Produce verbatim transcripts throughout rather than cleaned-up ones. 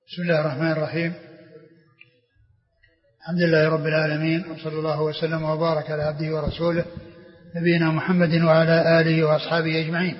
بسم الله الرحمن الرحيم. الحمد لله رب العالمين، وصلى الله وسلم وبارك على عبده ورسوله نبينا محمد وعلى آله وأصحابه أجمعين.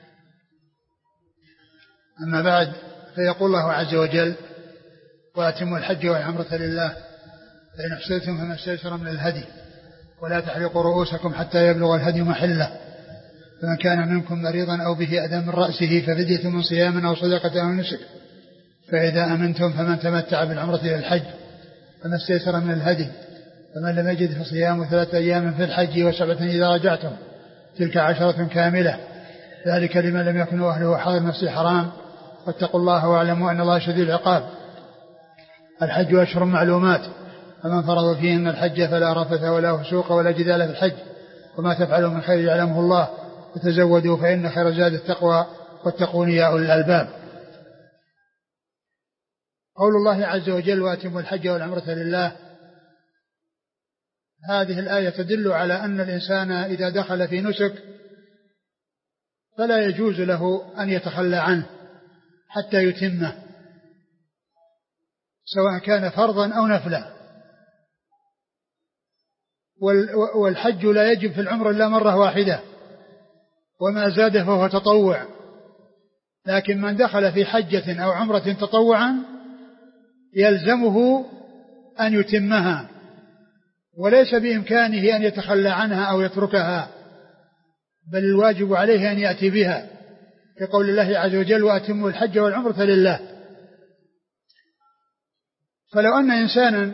أما بعد، فيقول الله عز وجل: وأتموا الحج والعمرة لله فإن أحسنتم فما استيسر من الهدي ولا تحلقوا رؤوسكم حتى يبلغ الهدي محله، فمن كان منكم مريضا أو به أذى من رأسه ففدية من صيام أو صدقة أو نسك، فإذا أمنتم فمن تمتع بالعمرة إلى الحج فما استيسر من الهدي، فمن لم يجد فصيام ثلاثة أيام في الحج وسبعة إذا رجعتم، تلك عشرة كاملة، ذلك لمن لم يكن أهله حاضر المسجد الحرام، واتقوا الله واعلموا أن الله شديد العقاب. الحج أشهر معلومات، فمن فرض فيهن الحج فلا رفث ولا فسوق ولا جدال في الحج، وما تفعلوا من خير يعلمه الله، وتزودوا فإن خير زاد التقوى واتقون يا أولي الألباب. قول الله عز وجل: وأتموا الحج والعمرة لله، هذه الآية تدل على أن الإنسان إذا دخل في نسك فلا يجوز له أن يتخلى عنه حتى يتمه، سواء كان فرضا أو نفلا. والحج لا يجب في العمر إلا مرة واحدة، وما زاد فهو تطوع، لكن من دخل في حجة أو عمرة تطوعا يلزمه أن يتمها، وليس بإمكانه أن يتخلى عنها أو يتركها، بل الواجب عليه أن يأتي بها، كقول الله عز وجل: وأتموا الحج والعمرة لله. فلو أن إنسانا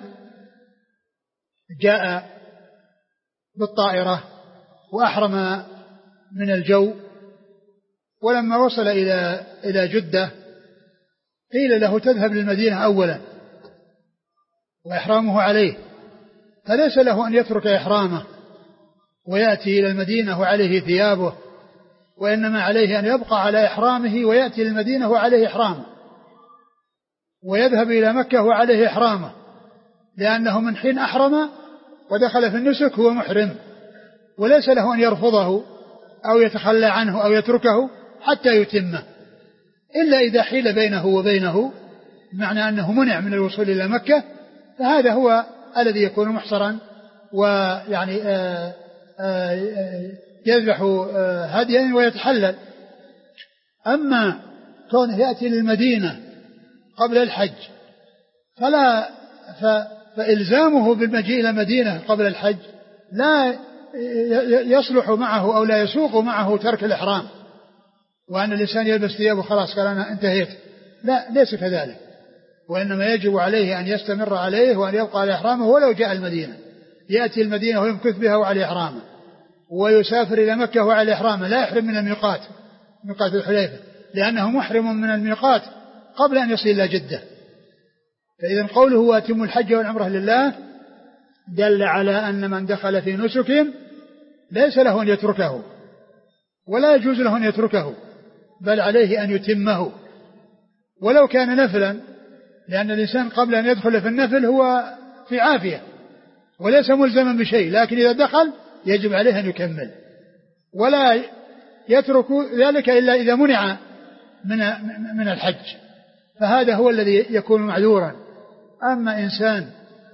جاء بالطائرة وأحرم من الجو، ولما وصل إلى إلى جدة قيل له: تذهب للمدينة أولا وإحرامه عليه، فليس له أن يترك إحرامه ويأتي إلى المدينة وعليه ثيابه، وإنما عليه أن يبقى على إحرامه ويأتي للمدينة وعليه إحرامه، ويذهب إلى مكة وعليه إحرامه، لأنه من حين أحرم ودخل في النسك هو محرم، وليس له أن يرفضه أو يتخلى عنه أو يتركه حتى يتمه، إلا إذا حيل بينه وبينه، معنى أنه منع من الوصول إلى مكة، فهذا هو الذي يكون محصرا ويعني آآ آآ يذبح هديا ويتحلل. أما كونه يأتي للمدينة قبل الحج فلا فإلزامه بالمجيء إلى المدينة قبل الحج لا يصلح معه أو لا يسوق معه ترك الإحرام، وأن الإنسان يلبس ثيابه خلاص قال أنا انتهيت، لا، ليس كذلك، وإنما يجب عليه أن يستمر عليه وأن يبقى على إحرامه ولو جاء المدينة، يأتي المدينة ويمكث بها وعلى إحرامه، ويسافر إلى مكة وعلى إحرامه، لا يحرم من الميقات، ميقات الحليفة، لأنه محرم من الميقات قبل أن يصل إلى جدة. فإذا قوله: وأتموا الحج والعمرة لله، دل على أن من دخل في نسك ليس له أن يتركه، ولا يجوز له أن يتركه، بل عليه أن يتمه ولو كان نفلا، لأن الإنسان قبل أن يدخل في النفل هو في عافية وليس ملزما بشيء، لكن إذا دخل يجب عليه أن يكمل، ولا يترك ذلك إلا إذا منع من من الحج، فهذا هو الذي يكون معذورا. أما إنسان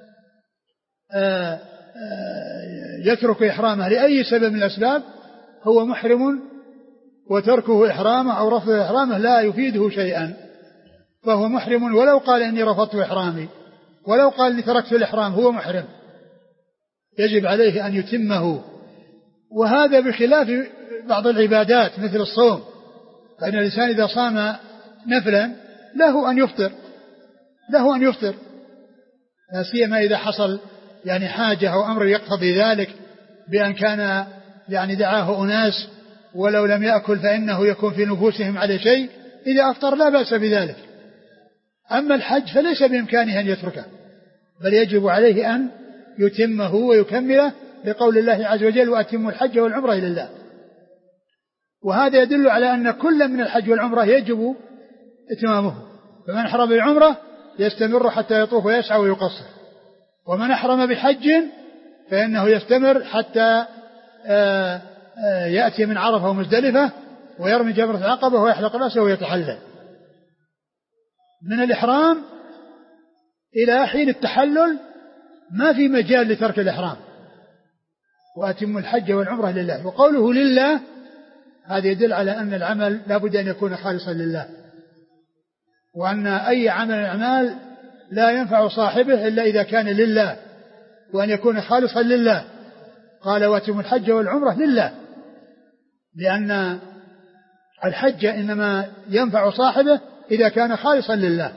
آآ آآ يترك إحرامه لأي سبب من الأسباب هو محرم، وتركه إحرامه أو رفض إحرامه لا يفيده شيئا، فهو محرم ولو قال إني رفضت إحرامي، ولو قال إني تركت الإحرام، هو محرم، يجب عليه أن يتمه. وهذا بخلاف بعض العبادات مثل الصوم، فإن الإنسان إذا صام نفلا له أن يفطر، له أن يفطر لا سيما إذا حصل يعني حاجة أو أمر يقتضي ذلك، بأن كان يعني دعاه أناس ولو لم يأكل فإنه يكون في نفوسهم على شيء، إذا أفطر لا بأس بذلك. أما الحج فليس بإمكانه أن يتركه، بل يجب عليه أن يتمه ويكمله، لقول الله عز وجل: وأتموا الحج والعمرة لله. وهذا يدل على أن كل من الحج والعمرة يجب إتمامه، فمن حرم بالعمرة يستمر حتى يطوف ويسعى ويقصر، ومن أحرم بحج فإنه يستمر حتى آآ آآ يأتي من عرفة ومزدلفة ويرمي جمرة العقبة ويحلق رأسه ويتحلل. من الإحرام إلى حين التحلل ما في مجال لترك الإحرام، وأتم الحج والعمرة لله. وقوله لله هذا يدل على أن العمل لا بد أن يكون خالصا لله، وأن أي عمل الأعمال لا ينفع صاحبه إلا إذا كان لله، وأن يكون خالصا لله. قال وأتم الحج والعمرة لله، لأن الحج إنما ينفع صاحبه إذا كان خالصا لله،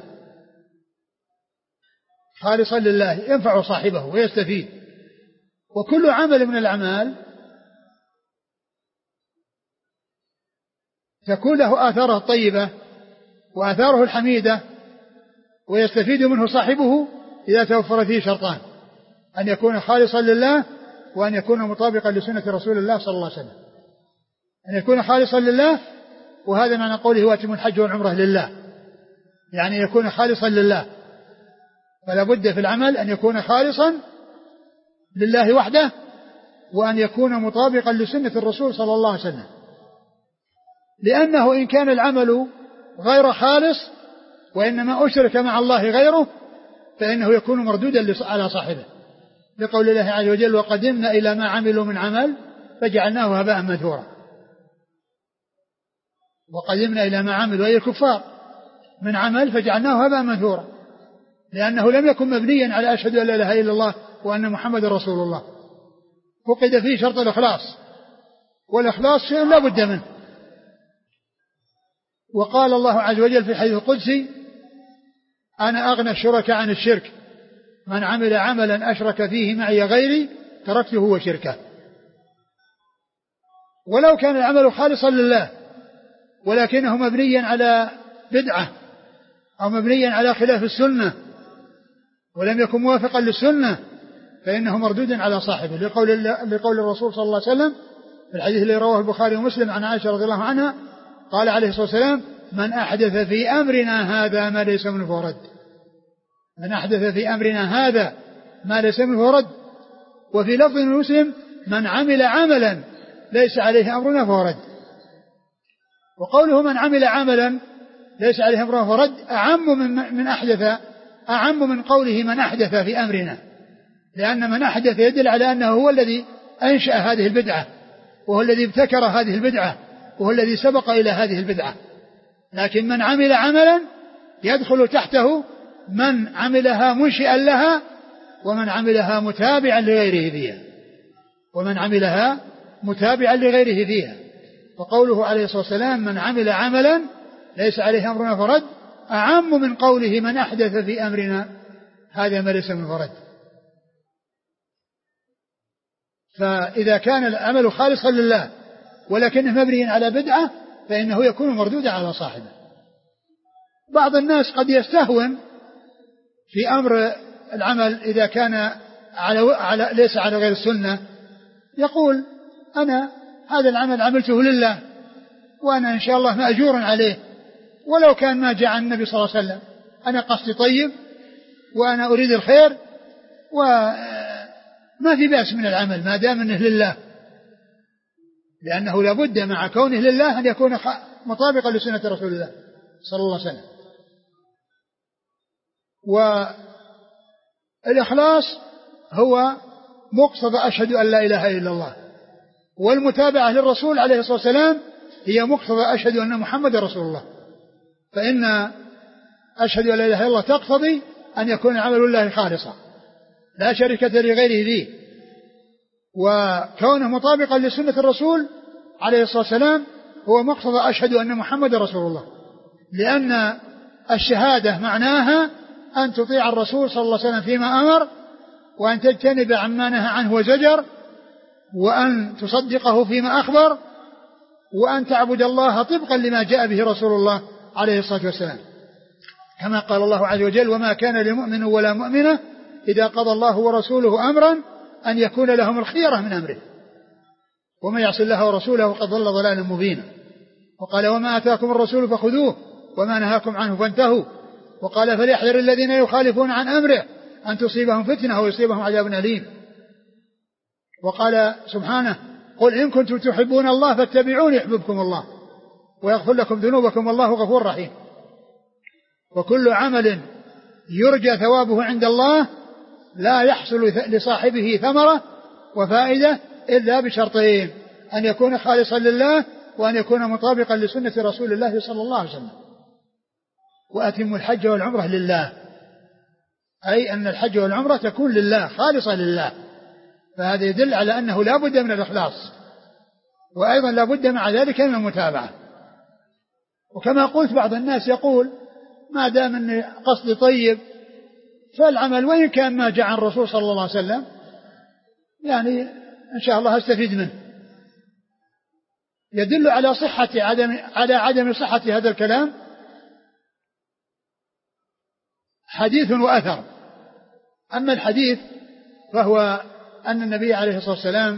خالصا لله ينفع صاحبه ويستفيد. وكل عمل من الأعمال تكون له آثاره الطيبة وآثاره الحميدة ويستفيد منه صاحبه إذا توفر فيه شرطان: أن يكون خالصا لله، وأن يكون مطابقا لسنة رسول الله صلى الله عليه وسلم. أن يكون خالصا لله، وهذا معنى قوله وأتم الحج والعمرة لله، يعني يكون خالصا لله. فلا بد في العمل أن يكون خالصا لله وحده، وأن يكون مطابقا لسنة الرسول صلى الله عليه وسلم، لأنه إن كان العمل غير خالص وإنما أشرك مع الله غيره فإنه يكون مردودا على صاحبه، لقول الله عز وجل وقدمنا إلى ما عملوا من عمل فجعلناه هباء منثورا. وقدمنا إلى ما عملوا أي الكفار من عمل فجعلناه هباء منثورا، لأنه لم يكن مبنيا على أشهد أن لا إله إلا الله وأن محمد رسول الله، فقد فيه شرط الإخلاص، والإخلاص شيء لا بد منه. وقال الله عز وجل في الحديث القدسي أنا أغنى الشركاء عن الشرك، من عمل عملا أشرك فيه معي غيري تركته وشركه. ولو كان العمل خالصا لله ولكنه مبنيا على بدعة أو مبنيا على خلاف السنة ولم يكن موافقا للسنة فإنه مردود على صاحبه، لقول, لقول الرسول صلى الله عليه وسلم في الحديث الذي رواه البخاري ومسلم عن عائشة رضي الله عنها قال عليه الصلاة والسلام من أحدث في أمرنا هذا ما ليس منه فهو رد. من أحدث في أمرنا هذا ما ليس منه فهو رد. وفي لفظ مسلم من عمل عملا ليس عليه أمرنا فهو رد. وقوله من عمل عملا ليس عليه أمرنا فهو رد أعم من, من أحدث أعم من قوله من أحدث في أمرنا، لأن من أحدث يدل على أنه هو الذي أنشأ هذه البدعة، وهو الذي ابتكر هذه البدعة، وهو الذي سبق إلى هذه البدعة. لكن من عمل عملا يدخل تحته من عملها منشئا لها، ومن عملها متابعا لغيره فيها ومن عملها متابعا لغيره فيها فقوله عليه الصلاة والسلام من عمل عملا ليس عليه أمرنا فرد أعم من قوله من أحدث في أمرنا هذا ما ليس من فرد. فإذا كان العمل خالصا لله ولكنه مبني على بدعة فإنه يكون مردودا على صاحبه. بعض الناس قد يستهون في أمر العمل إذا كان على على ليس على غير السنة، يقول أنا هذا العمل عملته لله وأنا إن شاء الله مأجور عليه ولو كان ما جاء عن النبي صلى الله عليه وسلم، أنا قصدي طيب وأنا أريد الخير وما في بأس من العمل ما دام أنه لله، لأنه لابد مع كونه لله أن يكون مطابقا لسنة رسول الله صلى الله عليه وسلم. والإخلاص هو مقتضى أشهد أن لا إله إلا الله، والمتابعة للرسول عليه الصلاة والسلام هي مقتضى أشهد أن محمد رسول الله. فإن أشهد أن لا إله إلا الله تقتضي أن يكون عمل الله خالصا لا شركة لغيره فيه، وكونه مطابقا لسنة الرسول عليه الصلاة والسلام هو مقتضى أشهد أن محمد رسول الله، لأن الشهادة معناها أن تطيع الرسول صلى الله عليه وسلم فيما أمر، وأن تجتنب عما نهى عنه وزجر، وأن تصدقه فيما أخبر، وأن تعبد الله طبقا لما جاء به رسول الله عليه الصلاة والسلام، كما قال الله عز وجل وما كان لمؤمن ولا مؤمنة إذا قضى الله ورسوله أمرا أن يكون لهم الخيرة من أمره ومن يعص الله ورسوله فقد ضل ضلالا مبينا. وقال وما آتاكم الرسول فخذوه وما نهاكم عنه فانتهوا. وقال فليحذر الذين يخالفون عن أمره أن تصيبهم فتنة ويصيبهم عذاب أليم. وقال سبحانه قل إن كنتم تحبون الله فاتبعوني يحببكم الله ويغفر لكم ذنوبكم والله غفور رحيم. وكل عمل يرجى ثوابه عند الله لا يحصل لصاحبه ثمرة وفائدة إلا بشرطين: أن يكون خالصا لله، وأن يكون مطابقا لسنة رسول الله صلى الله عليه وسلم. وأتم الحج والعمرة لله، أي أن الحج والعمرة تكون لله خالصة لله، فهذا يدل على أنه لا بد من الإخلاص، وأيضا لا بد مع ذلك من المتابعة. وكما قلت بعض الناس يقول ما دام أن قصدي طيب فالعمل وإن كان ما جاء عن الرسول صلى الله عليه وسلم يعني إن شاء الله أستفيد منه. يدل على صحة عدم على عدم صحة هذا الكلام حديث وأثر. أما الحديث فهو أن النبي عليه الصلاة والسلام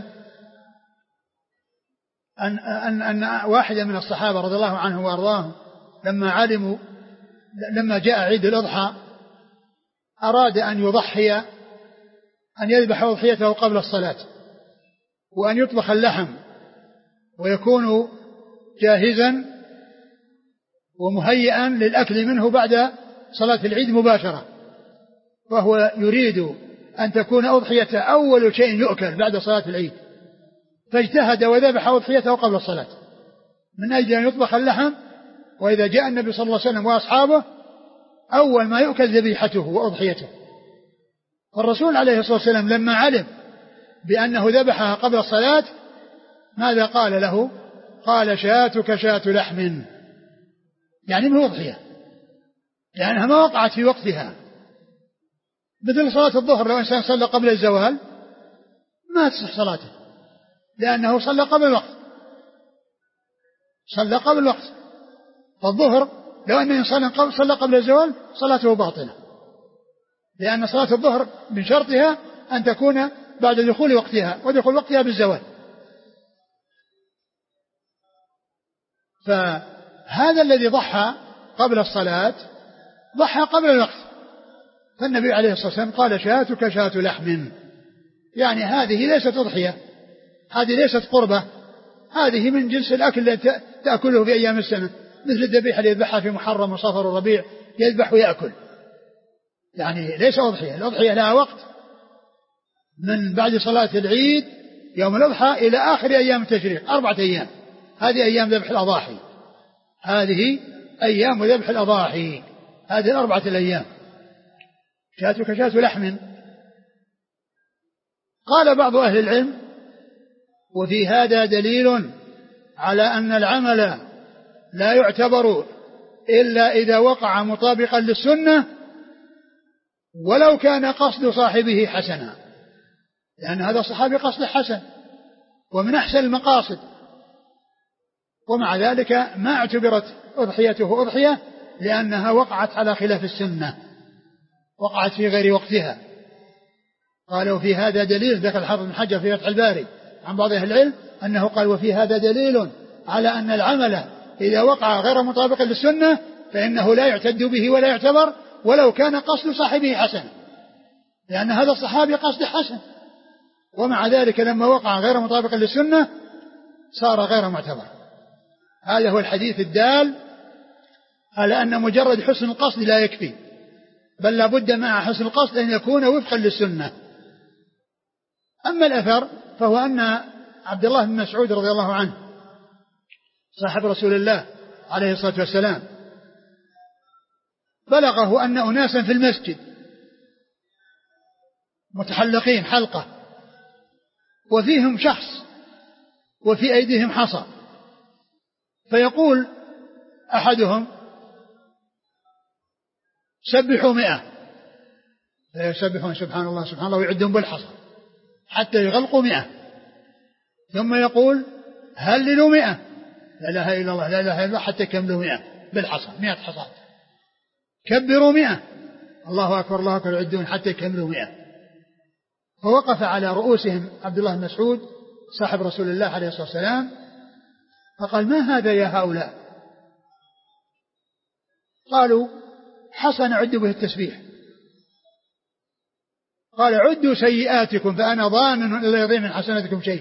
أن, أن, أن واحدا من الصحابة رضي الله عنه وأرضاهم لما علموا لما جاء عيد الأضحى أراد أن يضحي، أن يذبح أضحيته قبل الصلاة، وأن يطبخ اللحم ويكون جاهزا ومهيئا للأكل منه بعد صلاة العيد مباشرة، فهو يريد أن تكون أضحيته أول شيء يؤكل بعد صلاة العيد، فاجتهد وذبح أضحيته قبل الصلاة من أجل أن يطبخ اللحم، وإذا جاء النبي صلى الله عليه وسلم وأصحابه أول ما يؤكل ذبيحته وأضحيته. والرسول عليه الصلاة والسلام لما علم بأنه ذبحها قبل الصلاة ماذا قال له؟ قال شاتك شات لحم، يعني من أضحية، لأنها ما وقعت في وقتها، مثل صلاة الظهر لو إنسان صلى قبل الزوال ما تصح صلاته لأنه صلى قبل الوقت، صلى قبل الوقت. فالظهر لو أن إنسان صلى قبل الزوال صلاته باطلة، لأن صلاة الظهر من شرطها أن تكون بعد دخول وقتها، ودخول وقتها بالزوال. فهذا الذي ضحى قبل الصلاة ضحى قبل الوقت، فالنبي عليه الصلاة والسلام قال شاتك شات لحم، يعني هذه ليست أضحية، هذه ليست قربة، هذه من جنس الأكل الذي تأكله في أيام السنة، مثل الذبيحة اللي يذبحها في محرم وصفر وربيع، يذبح ويأكل، يعني ليس أضحية. الأضحية لها وقت من بعد صلاة العيد يوم الأضحى إلى آخر أيام التشريق، أربعة أيام، هذه أيام ذبح الأضاحي، هذه أيام ذبح الأضاحي، هذه الأربعة الأيام. شاتك شات لحم. قال بعض أهل العلم وفي هذا دليل على أن العمل لا يعتبر إلا إذا وقع مطابقا للسنة ولو كان قصد صاحبه حسنا، لأن هذا الصحابي قصد حسن ومن أحسن المقاصد، ومع ذلك ما اعتبرت أضحيته أضحية لأنها وقعت على خلاف السنة، وقعت في غير وقتها. قالوا في هذا دليل، ذكر الحافظ بن حجر في فتح الباري عن بعض أهل العلم أنه قال وفي هذا دليل على أن العمل إذا وقع غير مطابق للسنة فإنه لا يعتد به ولا يعتبر ولو كان قصد صاحبه حسن، لأن هذا الصحابي قصد حسن، ومع ذلك لما وقع غير مطابق للسنة صار غير معتبر. هذا هو الحديث الدال على أن مجرد حسن القصد لا يكفي، بل لابد مع حسن القصد أن يكون وفقا للسنة. أما الأثر فهو أن عبد الله بن مسعود رضي الله عنه صاحب رسول الله عليه الصلاة والسلام بلغه أن أناسا في المسجد متحلقين حلقة وفيهم شخص وفي أيديهم حصى، فيقول أحدهم سبحوا مئة، فيسبحون سبحان الله سبحان الله ويعدون بالحصى حتى يغلقوا مئة، ثم يقول هللوا مئة، لا إله إلا الله لا إله إلا الله، حتى يكملوا مئة بالحصى، مئة حصى، كبروا مئة، الله أكبر الله أكبر، يعدون حتى يكملوا مئة. فوقف على رؤوسهم عبد الله بن مسعود صاحب رسول الله عليه الصلاة والسلام فقال ما هذا يا هؤلاء؟ قالوا حصى نعد به التسبيح. قال عدوا سيئاتكم فأنا ضامن لا يضيع من حسناتكم شيء،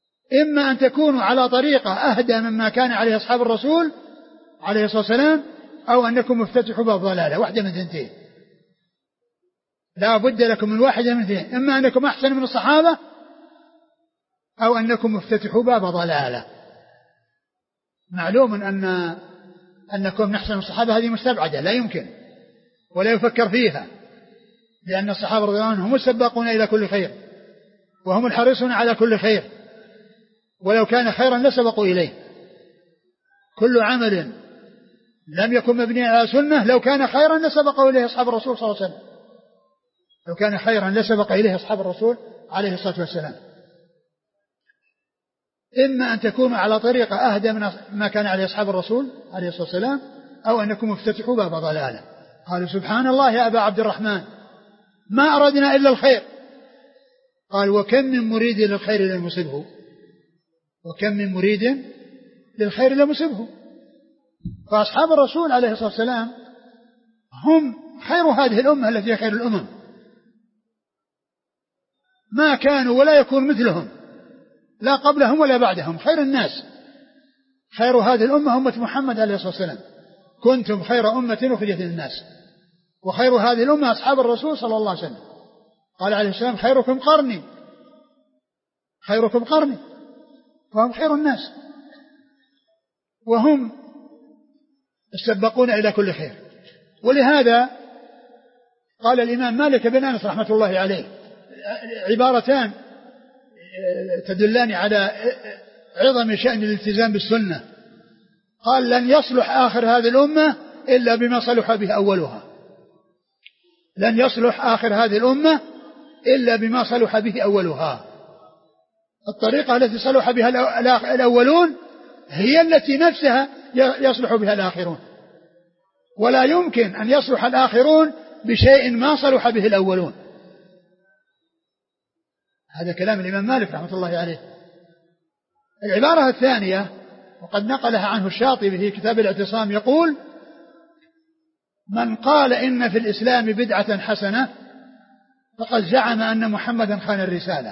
إما أن تكونوا على طريقة أهدى مما كان عليه أصحاب الرسول عليه الصلاة والسلام، أو أنكم مفتتحوا باب ضلالة، واحدة من ثنتين، لا بد لكم من واحدة من ثنتين، إما أنكم أحسن من الصحابة أو أنكم مفتتحوا باب ضلالة. معلوم أن أنكم نحسن من الصحابة هذه مستبعدة، لا يمكن ولا يفكر فيها، لأن الصحابة رضي الله عنهم هم السباقون إلى كل خير وهم الحريصون على كل خير، ولو كان خيرا لسبقوا إليه. كل عمل لم يكن مبنيا على سنة لو كان خيرا لسبقوا إليه أصحاب الرسول صلى الله عليه وسلم، لو كان خيرا لسبق إليه أصحاب الرسول عليه الصلاة والسلام. إما أن تكونوا على طريقة أهدى من ما كان عليه أصحاب الرسول عليه الصلاة والسلام، أو أنكم مفتتحوا باب ضلالة. قالوا سبحان الله يا أبا عبد الرحمن ما أردنا إلا الخير. قال وكم من مريد للخير لم يصبه، وكم من مريد للخير لم يصبه. فأصحاب الرسول عليه الصلاة والسلام هم خير هذه الأمة التي هي خير الأمم، ما كانوا ولا يكون مثلهم لا قبلهم ولا بعدهم، خير الناس. خير هذه الأمة أمة محمد عليه الصلاة والسلام، كنتم خير أمة أخرجت للناس، وخير هذه الأمة أصحاب الرسول صلى الله عليه وسلم. قال عليه السلام خيركم قرني، خيركم قرني، وهم خير الناس، وهم السبقون إلى كل خير. ولهذا قال الإمام مالك بن أنس رحمة الله عليه عبارتان تدلان على عظم شأن الالتزام بالسنة. قال لن يصلح آخر هذه الأمة إلا بما صلح به أولها، لن يصلح آخر هذه الأمة إلا بما صلح به أولها. الطريقة التي صلح بها الأولون هي التي نفسها يصلح بها الآخرون، ولا يمكن أن يصلح الآخرون بشيء ما صلح به الأولون. هذا كلام الإمام مالك رحمة الله عليه. العبارة الثانية وقد نقلها عنه الشاطبي في كتاب الاعتصام يقول من قال إن في الإسلام بدعة حسنة فقد زعم أن محمدا خان الرسالة.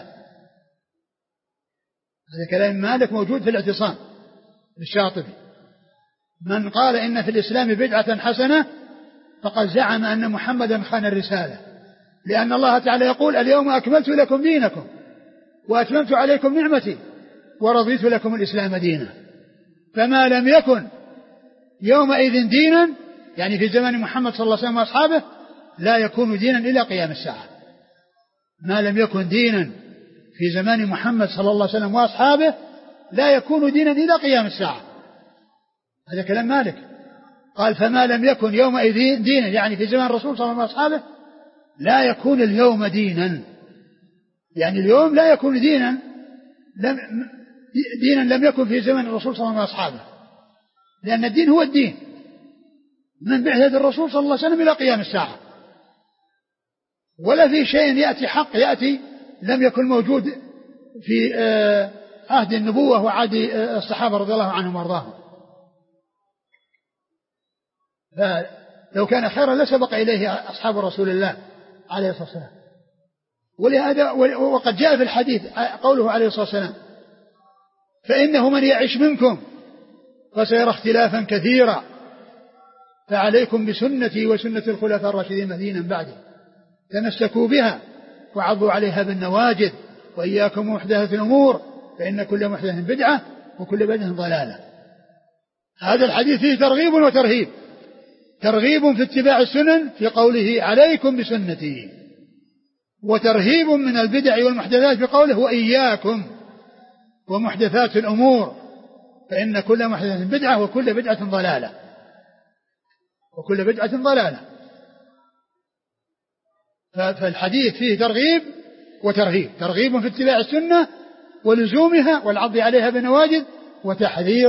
هذا كلام مالك موجود في الاعتصام للشاطبي. من قال إن في الإسلام بدعة حسنة فقد زعم أن محمدا خان الرسالة، لأن الله تعالى يقول اليوم أكملت لكم دينكم وأتممت عليكم نعمتي ورضيت لكم الإسلام دينا. فما لم يكن يومئذ دينا يعني في زمن محمد صلى الله عليه وسلم وأصحابه لا يكون دينا إلى قيام الساعة. ما لم يكن دينا في زمان محمد صلى الله عليه وسلم وأصحابه لا يكون دينا إلى قيام الساعة. هذا كلام مالك. قال فما لم يكن يومئذ دينا يعني في زمان الرسول صلى الله عليه وسلم وأصحابه لا يكون اليوم دينا، يعني اليوم لا يكون دينا لم دينا لم يكن في زمن الرسول صلى الله عليه وسلم وأصحابه، لأن الدين هو الدين من بعثة الرسول صلى الله عليه وسلم إلى قيام الساعة. ولا في شيء يأتي حق يأتي لم يكن موجود في عهد النبوة وعهد الصحابة رضي الله عنهم وارضاهم. فلو كان خيرا لسبق إليه أصحاب رسول الله عليه الصلاة والسلام. ولهذا وقد جاء في الحديث قوله عليه الصلاة والسلام فإنه من يعش منكم فسيرى اختلافا كثيرا فعليكم بسنتي وسنة الخلفاء الراشدين المهديين بعدي تمسكوا بها وعضوا عليها بالنواجذ وإياكم محدثات الأمور فإن كل محدثة بدعة وكل بدعة ضلالة. هذا الحديث فيه ترغيب وترهيب. ترغيب في اتباع السنن في قوله عليكم بسنتي، وترهيب من البدع والمحدثات في قوله وإياكم ومحدثات الأمور فإن كل محدثة بدعة وكل بدعة ضلالة وكل بدعة ضلالة. فالحديث فيه ترغيب وترهيب. ترغيب في اتباع السنة ولزومها والعض عليها بنواجذ، وتحذير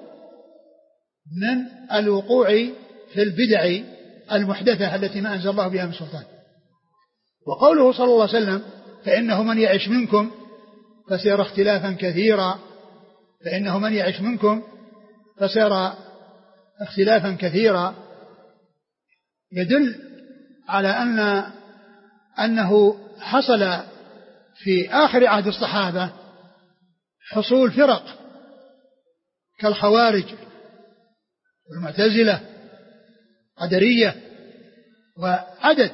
من الوقوع في البدع المحدثة التي ما أنزل الله بها من سلطان. وقوله صلى الله عليه وسلم فإنه من يعش منكم فسيرى اختلافا كثيرا فإنه من يعش منكم فسيرى اختلافا كثيرا يدل على أن أنه حصل في آخر عهد الصحابة حصول فرق كالخوارج والمعتزلة قدرية وعدد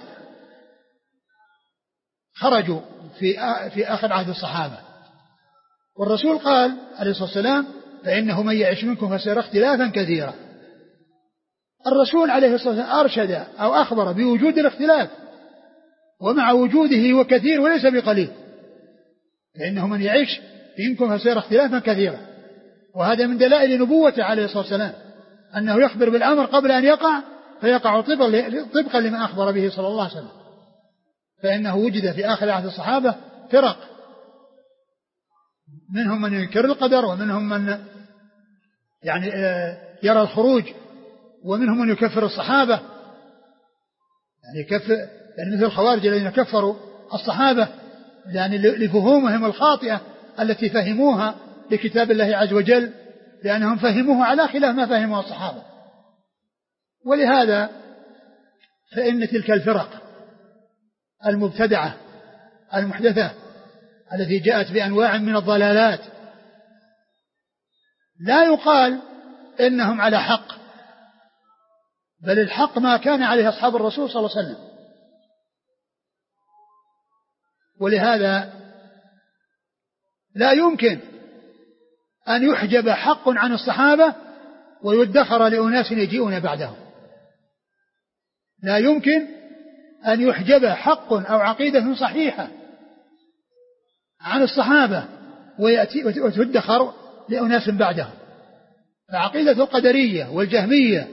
خرجوا في في آخر عهد الصحابة. والرسول قال عليه الصلاة والسلام فإنه من يعش منكم فسيرى اختلافا كثيرا. الرسول عليه الصلاة والسلام أرشد أو أخبر بوجود الاختلاف، ومع وجوده هو كثير وليس بقليل، فإنه من يعيش منكم فسيرى اختلافا كثيرا. وهذا من دلائل نبوته عليه الصلاة والسلام أنه يخبر بالأمر قبل أن يقع فيقع طبقا لما أخبر به صلى الله عليه وسلم. فإنه وجد في آخر عهد الصحابة فرق، منهم من ينكر القدر، ومنهم من يعني يرى الخروج، ومنهم من يكفر الصحابة، يعني يكفر يعني مثل الخوارج الذين كفروا الصحابة يعني لفهومهم الخاطئة التي فهموها لكتاب الله عز وجل، لأنهم فهموه على خلاف ما فهمه الصحابة. ولهذا فإن تلك الفرق المبتدعة المحدثة التي جاءت بأنواع من الضلالات لا يقال إنهم على حق، بل الحق ما كان عليه أصحاب الرسول صلى الله عليه وسلم. ولهذا لا يمكن أن يحجب حق عن الصحابة ويدخر لأناس يجيئون بعدهم. لا يمكن أن يحجب حق أو عقيدة صحيحة عن الصحابة ويأتي وتدخر لأناس بعدهم. فعقيدة القدرية والجهمية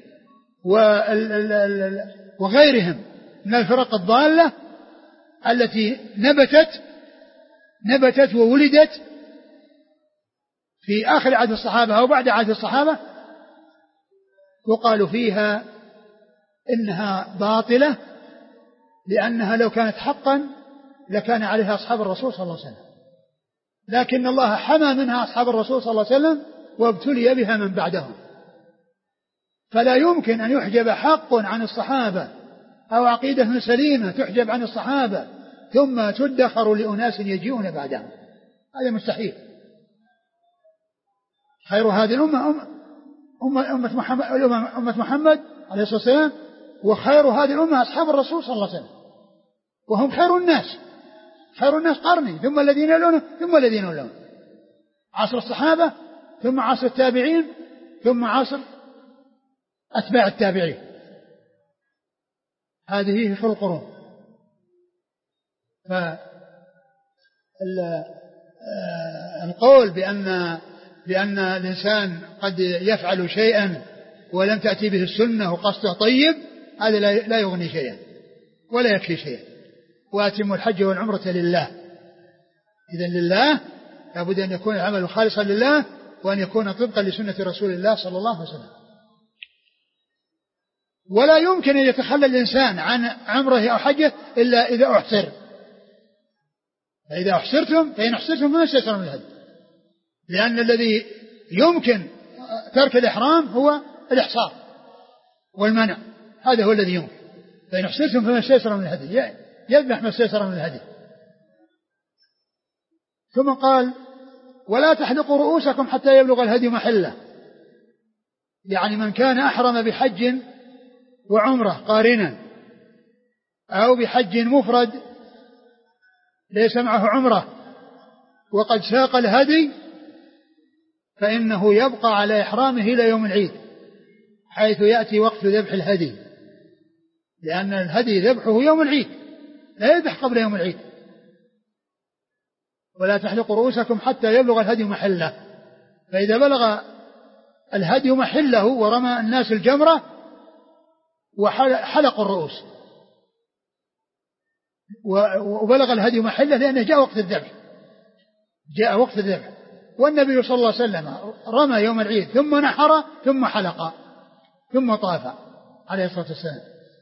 وغيرهم من الفرق الضالة التي نبتت نبتت وولدت في آخر عهد الصحابة أو بعد عهد الصحابة يقال فيها إنها باطلة، لأنها لو كانت حقا لكان عليها أصحاب الرسول صلى الله عليه وسلم، لكن الله حمى منها أصحاب الرسول صلى الله عليه وسلم وابتلي بها من بعدهم. فلا يمكن أن يحجب حق عن الصحابة أو عقيدة سليمة تحجب عن الصحابة ثم تدخر لأناس يجيئون بعدهم، هذا مستحيل. خير هذه الأمة أمة, أمة, محمد, أمة محمد عليه الصلاة والسلام، وخير هذه الأمة أصحاب الرسول صلى الله عليه وسلم، وهم خير الناس. خير الناس قرني ثم الذين يلونه ثم الذين يلونه، عصر الصحابة ثم عصر التابعين ثم عصر أتباع التابعين. هذه في القرون. فالقول بأن بأن الإنسان قد يفعل شيئا ولم تأتي به السنة وقصده طيب، هذا لا يغني شيئا ولا يكفي شيئا. وأتموا الحج والعمرة لله. إذن لله لابد أن يكون العمل خالصا لله، وأن يكون طبقا لسنة رسول الله صلى الله عليه وسلم. ولا يمكن أن يتخلى الإنسان عن عمره أو حجه إلا إذا أحصر. فإذا أحصرتم فإن أحصرتم فما استيسر من الهدي، لأن الذي يمكن ترك الإحرام هو الإحصار والمنع، هذا هو الذي يمكن. فإن أحصرتم فما استيسر من الهدي، يذبح ما استيسر من الهدي. ثم قال ولا تحلقوا رؤوسكم حتى يبلغ الهدي محله، يعني من كان أحرم بحج وعمرة قارنا أو بحج مفرد ليس معه عمرة وقد ساق الهدي، فإنه يبقى على إحرامه إلى يوم العيد حيث يأتي وقت ذبح الهدي، لأن الهدي ذبحه يوم العيد، لا يذبح قبل يوم العيد. ولا تحلقوا رؤوسكم حتى يبلغ الهدي محله، فإذا بلغ الهدي محله ورمى الناس الجمرة وحلقوا الرؤوس وبلغ الهدي محله، لأنه جاء وقت الذبح جاء وقت الذبح والنبي صلى الله عليه وسلم رمى يوم العيد ثم نحر ثم حلق ثم طاف عليه الصلاة والسلام،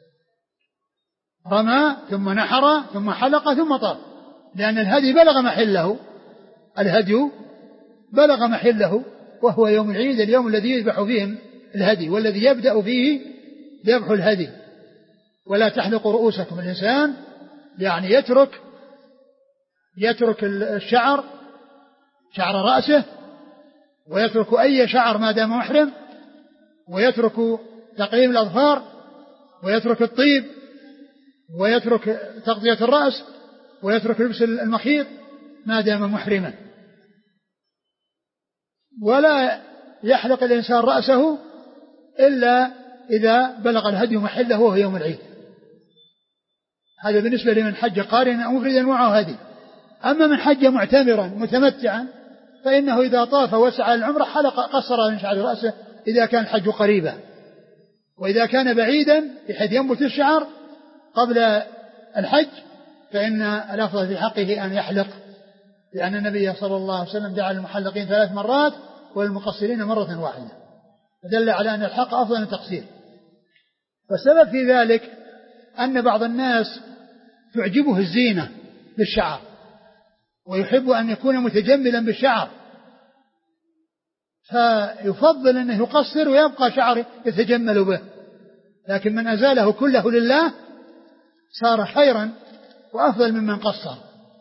رمى ثم نحر ثم حلق ثم طاف، لأن الهدي بلغ محله الهدي بلغ محله وهو يوم العيد، اليوم الذي يذبح فيه الهدي والذي يبدأ فيه ذبح الهدي. ولا تحلقوا رؤوسكم، الإنسان يعني يترك يترك الشعر شعر رأسه، ويترك أي شعر ما دام محرم، ويترك تقليم الأظفار، ويترك الطيب ويترك تغطية الرأس ويترك لبس المخيط ما دام محرما. ولا يحلق الإنسان رأسه إلا إذا بلغ الهدي محله وهو يوم العيد. هذا بالنسبة لمن حج قارنا أو مفردا معه هدي. أما من حج معتمرا متمتعا فإنه إذا طاف وسعى العمرة حلق قصر من شعر رأسه إذا كان الحج قريبا، وإذا كان بعيدا بحيث ينبت الشعر قبل الحج فإن الأفضل في حقه أن يحلق، لأن النبي صلى الله عليه وسلم دعا للمحلقين ثلاث مرات وللمقصرين مرة واحدة، فدل على أن الحق أفضل من التقصير. والسبب في ذلك أن بعض الناس تعجبه الزينة بالشعر ويحب أن يكون متجملا بالشعر، فيفضل أنه يقصر ويبقى شعر يتجمل به، لكن من أزاله كله لله صار خيرا وأفضل ممن قصر.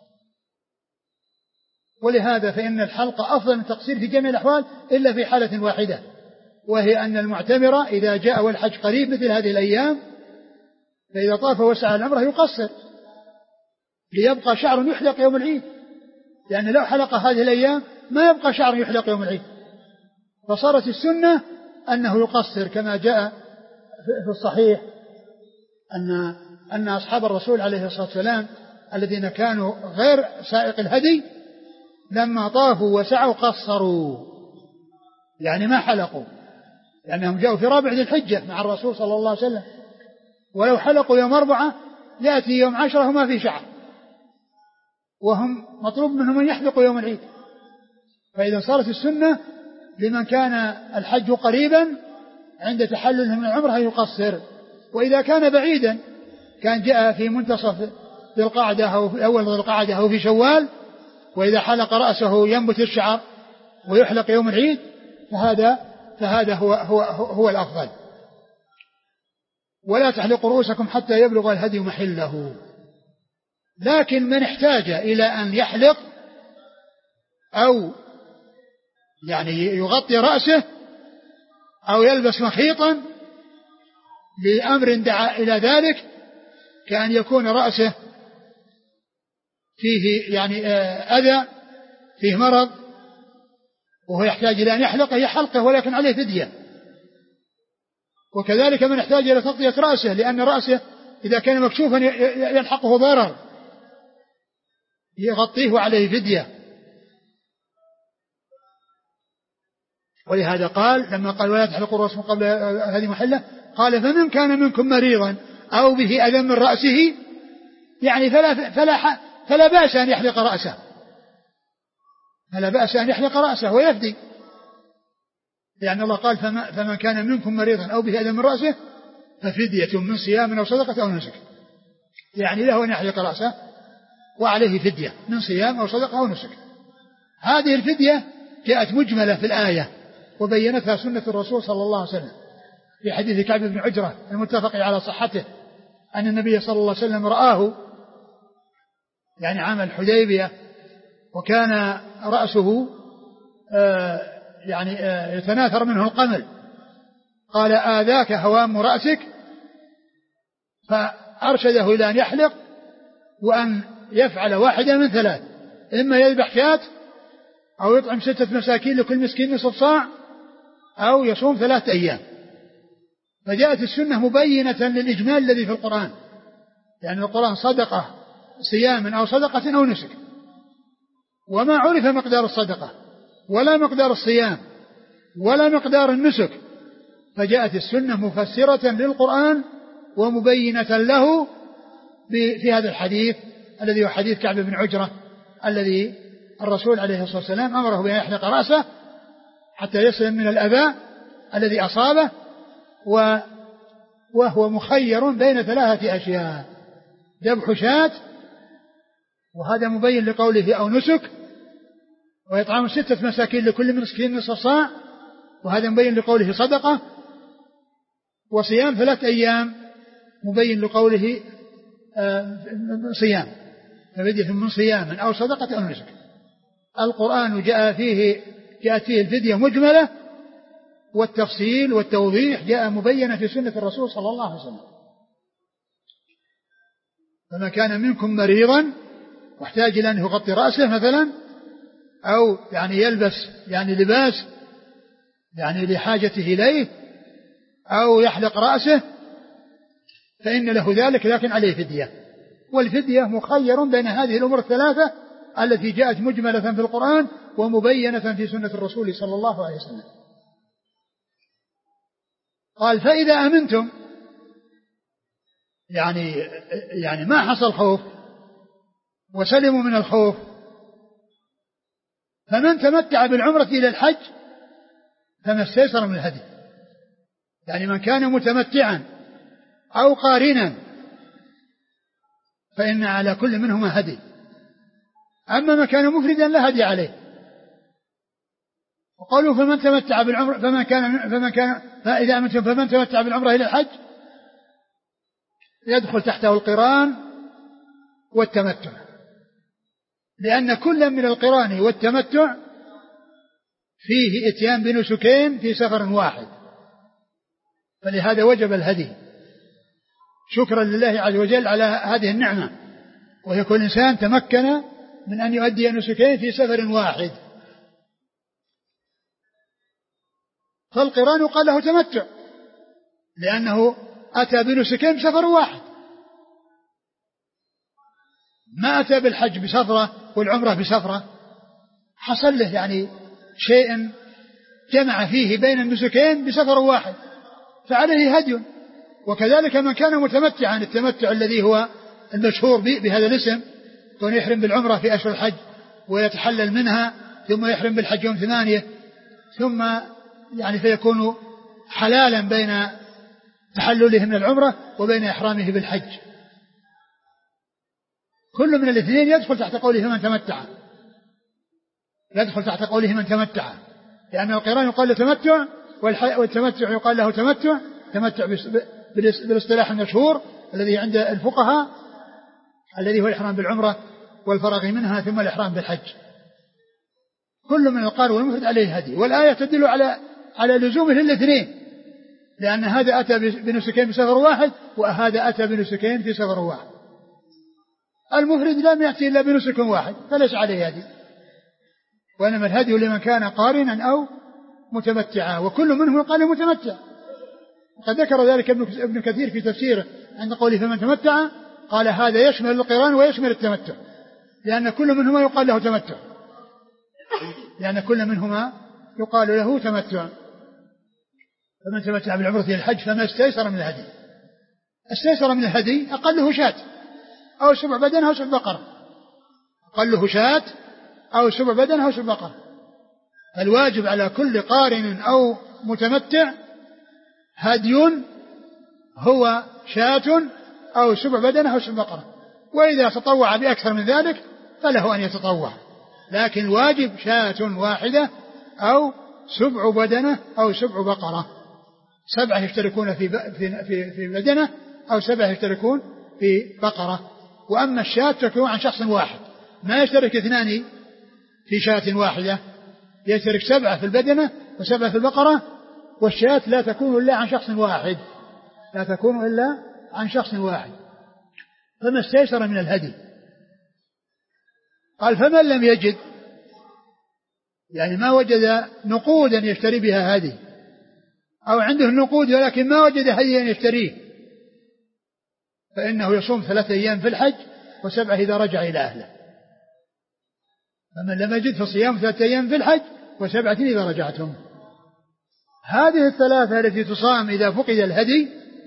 ولهذا فإن الحلق أفضل من التقصير في جميع الأحوال إلا في حالة واحدة، وهي أن المعتمر إذا جاء والحج قريب مثل هذه الأيام فإذا طاف وسعى العمرة يقصر ليبقى شعر يحلق يوم العيد، لأن لو حلق هذه الأيام ما يبقى شعر يحلق يوم العيد. فصارت السنة أنه يقصر كما جاء في الصحيح أن أن أصحاب الرسول عليه الصلاة والسلام الذين كانوا غير سائق الهدي لما طافوا وسعوا قصروا، يعني ما حلقوا، لأنهم جاءوا في رابع ذي الحجة مع الرسول صلى الله عليه وسلم، ولو حلقوا يوم أربعة يأتي يوم عشرة وما في شعر، وهم مطلوب منهم أن يحلقوا يوم العيد. فإذا صارت السنة لمن كان الحج قريبا عند تحلله من العمرة يقصر، وإذا كان بعيدا كان جاء في منتصف ذي القعدة أو في أول ذي القعدة أو في شوال وإذا حلق رأسه ينبت الشعر ويحلق يوم العيد فهذا فهذا هو هو هو الأفضل. ولا تحلقوا رؤوسكم حتى يبلغ الهدي محله. لكن من احتاج إلى أن يحلق أو يعني يغطي رأسه أو يلبس مخيطا لأمر دعا إلى ذلك، كأن يكون رأسه فيه يعني أذى فيه مرض وهو يحتاج إلى أن يحلقه يحلقه ولكن عليه فدية. وكذلك من يحتاج إلى تغطية رأسه لأن رأسه إذا كان مكشوفا يلحقه ضرر يغطيه عليه فدية. ولهذا قال لما قال ولا تحلقوا رؤوسكم قبل هذه محله قال فمن كان منكم مريضا أو به أذى من رأسه يعني فلا, فلا, فلا بأس أن يحلق رأسه فلا بأس أن يحلق رأسه ويفدي، لأن الله قال فمن كان منكم مريضا أو به أذى من رأسه ففدية من صيام أو صدقة أو نسك، يعني له أن يحلق رأسه وعليه فدية من صيام أو صدقة أو نسك. هذه الفدية جاءت مجملة في الآية وبينتها سنة الرسول صلى الله عليه وسلم في حديث كعب بن عجرة المتفق على صحته أن النبي صلى الله عليه وسلم رآه يعني عام الحديبية وكان رأسه آه يعني آه يتناثر منه القمل، قال آذاك هوام رأسك، فأرشده إلى أن يحلق وأن يفعل واحدا من ثلاث، إما يذبح شاة أو يطعم ستة مساكين لكل مسكين نصف صاع أو يصوم ثلاثة أيام. فجاءت السنة مبينة للإجمال الذي في القرآن، لأن يعني القرآن صدقة صيام أو صدقة أو نسك، وما عرف مقدار الصدقة ولا مقدار الصيام ولا مقدار النسك، فجاءت السنة مفسرة للقرآن ومبينة له في هذا الحديث الذي هو حديث كعب بن عجرة الذي الرسول عليه الصلاة والسلام أمره بأن يحلق رأسه حتى يسلم من الأذى الذي أصابه، وهو مخير بين ثلاثة أشياء: ذبح شاة، وهذا مبين لقوله أو نسك، وإطعام ستة مساكين لكل مسكين نصف صاع، وهذا مبين لقوله صدقة، وصيام ثلاثة أيام مبين لقوله صيام، ففدية من صيام أو صدقة أو نسك. القرآن جاء فيه جاءت فيه الفدية مجملة، والتفصيل والتوضيح جاء مبينة في سنة الرسول صلى الله عليه وسلم. فمن كان منكم مريضا واحتاج إلى أن يغطي رأسه مثلا، أو يعني يلبس يعني لباس يعني لحاجته إليه، أو يحلق رأسه، فإن له ذلك، لكن عليه فدية. والفدية مخير بين هذه الأمور الثلاثة التي جاءت مجملة في القرآن ومبينة في سنة الرسول صلى الله عليه وسلم. قال فإذا أمنتم، يعني يعني ما حصل خوف وسلموا من الخوف، فمن تمتع بالعمرة إلى الحج فما استيسر من الهدي. يعني من كان متمتعا أو قارنا فإن على كل منهما هدي، أما من كان مفردا لا هدي عليه. وقالوا فمن تمتع بالعمرة فمن كان فمن كان فإذا أمنتم فمن تمتع بالعمرة إلى الحج يدخل تحته القران والتمتع، لأن كل من القران والتمتع فيه اتيان بنسكين في سفر واحد، فلهذا وجب الهدي شكرا لله عز وجل على هذه النعمة، وهي كل إنسان تمكن من أن يؤدي نسكين في سفر واحد. فالقران قال له تمتع لأنه أتى بنسكين بسفر واحد، ما أتى بالحج بسفرة والعمرة بسفرة، حصل له يعني شيء جمع فيه بين النسكين بسفر واحد، فعليه هدي. وكذلك من كان متمتعا، التمتع الذي هو المشهور بهذا الاسم، كون يحرم بالعمرة في أشهر الحج ويتحلل منها ثم يحرم بالحج يوم ثمانية، ثم يعني فيكون حلالا بين تحلله من العمرة وبين إحرامه بالحج. كل من الاثنين يدخل تحت قوله من تمتع، يدخل تحت قوله من تمتع، لأن القران يقال له تمتع والتمتع يقال له تمتع. تمتع بالاصطلاح المشهور الذي عند الفقهاء الذي هو الإحرام بالعمرة والفراغ منها ثم الإحرام بالحج. كل من القارئ والمفرد عليه هدي، والآية تدل على على لزومه للاثنين، لأن هذا أتى بنسكين بسفر واحد وهذا أتى بنسكين في سفر واحد. المفرد لم يأتي إلا بنسك واحد فليس عليه هدي، وإنما الهدي لمن كان قارنا أو متمتعا، وكل منهم قال متمتع. وقد ذكر ذلك ابن كثير في تفسيره عند قوله فمن تمتع، قال هذا يشمل القران ويشمل التمتع، لأن كل منهما يقال له تمتع، لأن كل منهما يقال له تمتع. فمن تمتع بالعمرة إلى الحج فما استيسر من الهدي. استيسر من الهدي أقله شاة أو سبع بدنها أو سبع بقرة، أقله شاة أو سبع بدنها أو سبع بقرة. الواجب على كل قارن أو متمتع هدي هو شاة أو سبع بدنها أو سبع بقرة، وإذا تطوع بأكثر من ذلك فله أن يتطوع، لكن واجب شاة واحدة أو سبع بدنة أو سبع بقرة. سبعة يشتركون في في في بدنة أو سبعة يشتركون في بقرة. وأما الشاة تكون عن شخص واحد، ما يشترك اثنان في شاة واحدة، يشترك سبعة في البدنة وسبعة في البقرة. والشاة لا تكون إلا عن شخص واحد، لا تكون إلا عن شخص واحد. فما استيسر من الهدي. قال فمن لم يجد، يعني ما وجد نقودا يشتري بها هدي، أو عنده النقود ولكن ما وجد هديا يشتريه، فإنه يصوم ثلاثة أيام في الحج وسبعة إذا رجع إلى أهله. فمن لم يجد فصيام ثلاثة أيام في الحج وسبعة إذا رجعتم. هذه الثلاثة التي تصام إذا فقد الهدي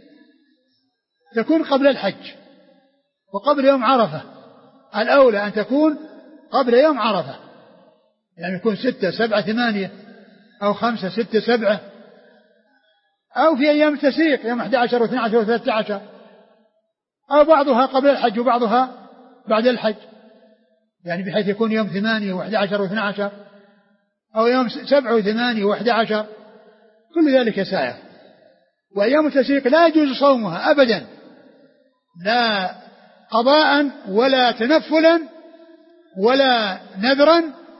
تكون قبل الحج وقبل يوم عرفة. الأولى أن تكون قبل يوم عرفة، يعني يكون ستة سبعة ثمانية أو خمسة ستة سبعة، أو في أيام التشريق يوم أحد عشر واثنى عشر وثلاثة عشر، أو بعضها قبل الحج وبعضها بعد الحج، يعني بحيث يكون يوم ثمانية وأحد عشر واثنى عشر، أو يوم سبعة وثمانية وأحد عشر، كل ذلك سائر. وأيام التشريق لا يجوز صومها أبدا، لا قضاء ولا تنفلا ولا نذرا،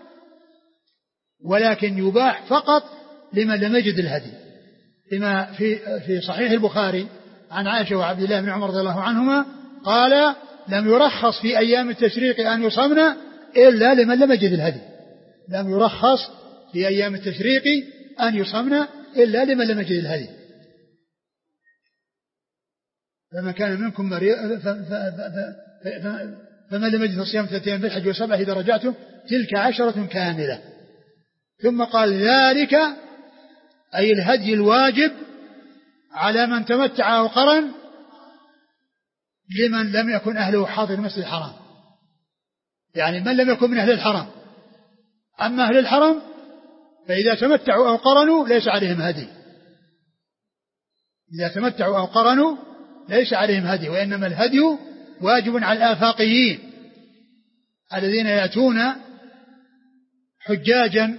ولكن يباح فقط لمن لم يجد الهدي، لما في في صحيح البخاري عن عائشة وعبد الله بن عمر رضي الله عنهما قال لم يرخص في أيام التشريق أن يصمنا إلا لمن لم يجد الهدي. لم يرخص في أيام التشريق أن يصمنا إلا لمن لم يجد الهدي. فمن كان منكم مريض فمن لم يجد صيام ثلاثة أيام بالحج وسبعة إذا رجعتم تلك عشرة كاملة. ثم قال ذلك أي الهدي الواجب على من تمتع أو قرن لمن لم يكن أهله حاضر المسجد الحرام، يعني من لم يكن من أهل الحرم. أما أهل الحرم فإذا تمتعوا أو قرنوا ليس عليهم هدي، إذا تمتعوا أو قرنوا ليس عليهم هدي، وإنما الهدي واجب على الآفاقيين الذين يأتون حجاجا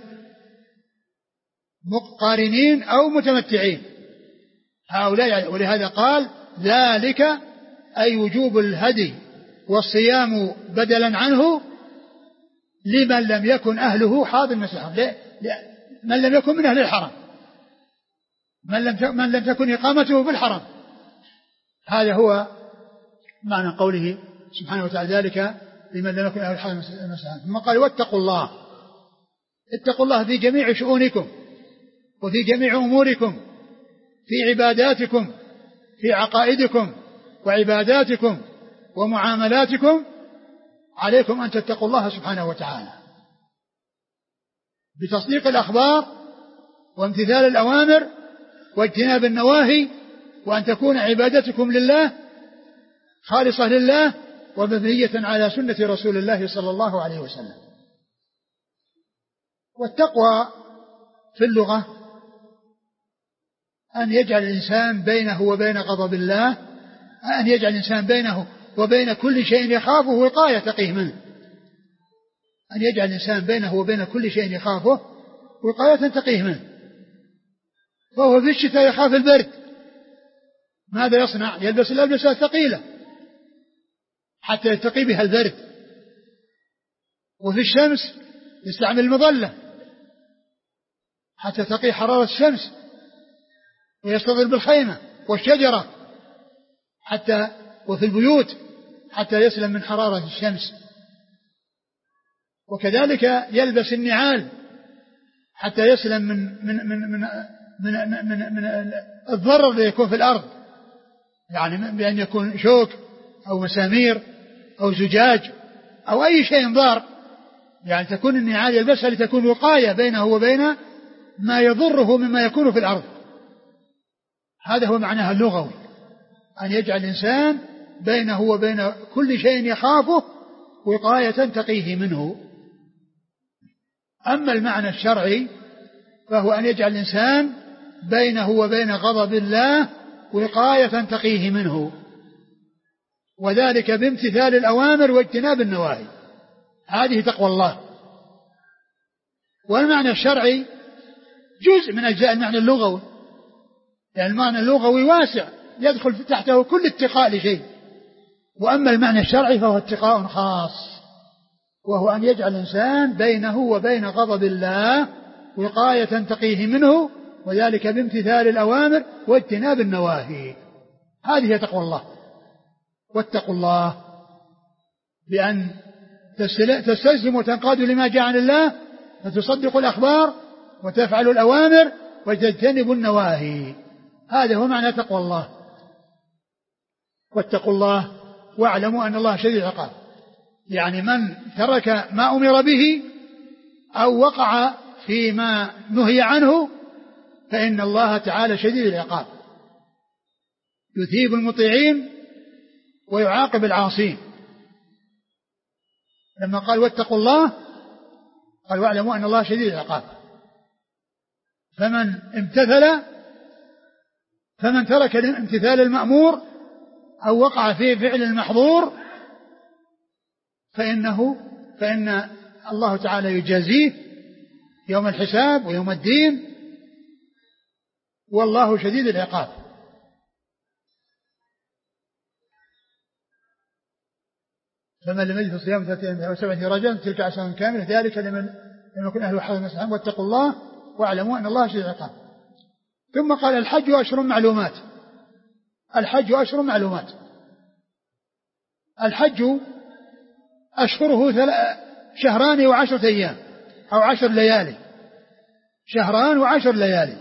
مقارنين أو متمتعين هؤلاء. ولهذا قال ذلك أي وجوب الهدي والصيام بدلا عنه لمن لم يكن أهله حاضر المسجد الحرام، من لم يكن من أهل الحرم، من لم من لم تكن إقامته بالحرم. هذا هو معنى قوله سبحانه وتعالى ذلك لمن لم يكن أهل الحرم المسجد الحرام. ثم قال واتقوا الله. اتقوا الله في جميع شؤونكم وفي جميع أموركم، في عباداتكم، في عقائدكم وعباداتكم ومعاملاتكم، عليكم أن تتقوا الله سبحانه وتعالى بتصديق الأخبار وامتثال الأوامر واجتناب النواهي، وأن تكون عبادتكم لله خالصة لله ومبنية على سنة رسول الله صلى الله عليه وسلم. والتقوى في اللغة أن يجعل الإنسان بينه وبين غضب الله، أن يجعل الإنسان بينه وبين كل شيء يخافه وقاية تقيه منه، أن يجعل الإنسان بينه وبين كل شيء يخافه وقاية تقيه منه. فهو في الشتاء يخاف البرد، ماذا يصنع؟ يلبس الألبسة الثقيلة حتى يتقي بها البرد. وفي الشمس يستعمل المظلة حتى تقي حرارة الشمس، ويستظل بالخيمة والشجرة حتى، وفي البيوت حتى يسلم من حرارة الشمس. وكذلك يلبس النعال حتى يسلم من من من من من, من, من الضرر الذي يكون في الأرض، يعني بأن يكون شوك أو مسامير أو زجاج أو أي شيء ضار، يعني تكون النعال يلبسها لتكون وقاية بينه وبين ما يضره مما يكون في الأرض. هذا هو معناها اللغوي، أن يجعل الإنسان بينه وبين كل شيء يخافه وقاية تقيه منه. أما المعنى الشرعي فهو أن يجعل الإنسان بينه وبين غضب الله وقاية تقيه منه، وذلك بامتثال الأوامر واجتناب النواهي. هذه تقوى الله. والمعنى الشرعي جزء من أجزاء المعنى اللغوي، يعني المعنى اللغوي واسع يدخل تحته كل اتقاء لشيء. وأما المعنى الشرعي فهو اتقاء خاص، وهو أن يجعل الإنسان بينه وبين غضب الله وقاية تقيه منه، وذلك بامتثال الأوامر واجتناب النواهي. هذه تقوى الله. واتقوا الله بأن تستسلموا وتنقادوا لما جاء عن الله، فتصدقوا الأخبار وتفعلوا الأوامر وتجتنبوا النواهي. هذا هو معنى تقوى الله. واتقوا الله واعلموا أن الله شديد العقاب، يعني من ترك ما أمر به أو وقع فيما نهي عنه فإن الله تعالى شديد العقاب، يثيب المطيعين ويعاقب العاصين. لما قال واتقوا الله قال واعلموا أن الله شديد العقاب. فمن امتثل فمن ترك امتثال المأمور أو وقع في فعل المحظور فإنه فإن الله تعالى يجازيه يوم الحساب ويوم الدين، والله شديد العقاب. فمن لم يجد صيام ثلاثة وسبعة رجل تلك عشرة كاملة، ذلك لمن لم يكن أهله حاضر المسجد الحرام. واتقوا الله واعلموا أن الله شديد العقاب. ثم قال الحج أشهر معلومات. الحج أشهر معلومات، الحج أشهره شهران وعشرة أيام أو عشر ليالي، شهران وعشر ليالي،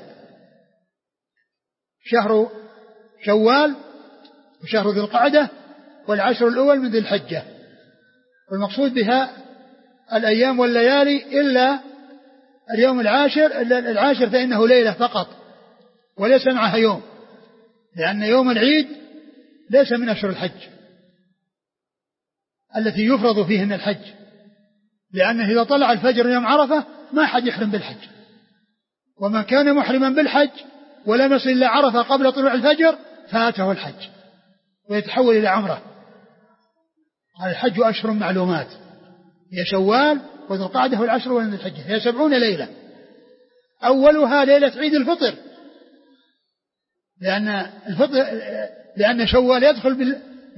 شهر شوال وشهر ذي القعدة والعشر الأول من ذي الحجة، والمقصود بها الأيام والليالي إلا اليوم العاشر، إلا العاشر فإنه ليلة فقط وليس معها يوم، لأن يوم العيد ليس من أشهر الحج التي يفرض فيهن الحج، لأنه إذا طلع الفجر يوم عرفة ما حد يحرم بالحج، ومن كان محرما بالحج ولم يصل إلى عرفة قبل طلوع الفجر فاته الحج ويتحول إلى عمره. الحج أشهر معلومات، هي شوال وذي القعدة والعشر من الحجة، هي سبعون ليلة، أولها ليلة عيد الفطر، لأن الفطر لأن شوال يدخل بال... ب...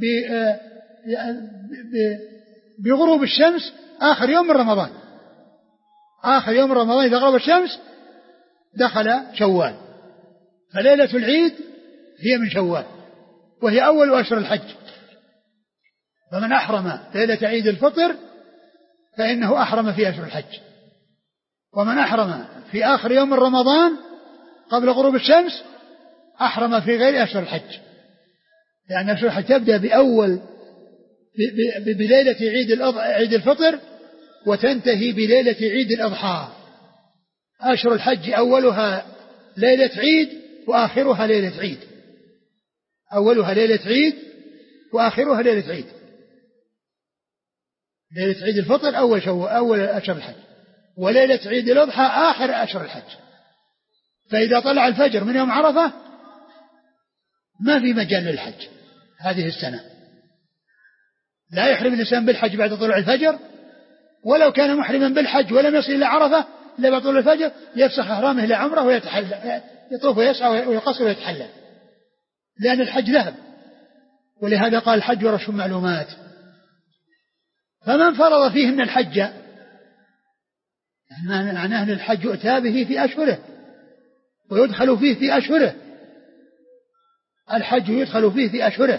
ب... بغروب الشمس آخر يوم من رمضان، آخر يوم من رمضان إذا غرب الشمس دخل شوال، فليلة العيد هي من شوال وهي أول أشهر الحج. فمن أحرم ليلة عيد الفطر فإنه أحرم في أشهر الحج، ومن أحرم في آخر يوم من رمضان قبل غروب الشمس أحرم في غير أشهر الحج، لأن أشهر الحج تبدأ بأول بليلة عيد عيد الفطر وتنتهي بليلة عيد الأضحى. أشهر الحج أولها ليلة عيد وآخرها ليلة عيد، أولها ليلة عيد وآخرها ليلة عيد. ليلة عيد الفطر أول شو أول أشهر الحج، وليلة عيد الأضحى آخر أشهر الحج. فإذا طلع الفجر من يوم عرفة ما في مجال للحج هذه السنة، لا يحرم الإنسان بالحج بعد طلوع الفجر، ولو كان محرما بالحج ولم يصل إلى عرفة إلا بعد طلوع الفجر يفسخ إحرامه إلى عمره ويتحلل، يطوف ويسعى ويقصر ويتحلل، لأن الحج ذهب. ولهذا قال الحج ورش معلومات. فمن فرض فيهن الحج معناه أن الحج يؤتى به في أشهره ويدخل فيه في أشهره، الحج يدخل فيه في أشهره،